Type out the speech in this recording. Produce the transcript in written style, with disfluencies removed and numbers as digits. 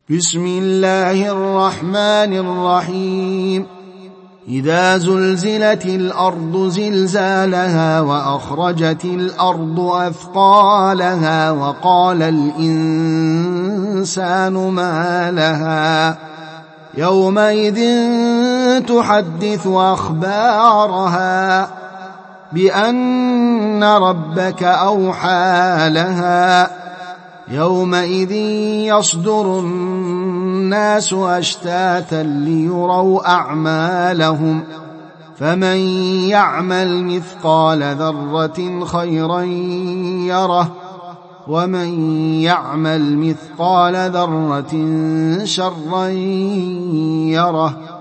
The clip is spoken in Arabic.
بسم الله الرحمن الرحيم إذا زلزلت الأرض زلزالها وأخرجت الأرض أثقالها وقال الإنسان ما لها يومئذ تحدث أخبارها بأن ربك أوحى لها يومئذ يصدر الناس أشتاتا ليروا أعمالهم فمن يعمل مثقال ذرة خيرا يره ومن يعمل مثقال ذرة شرا يره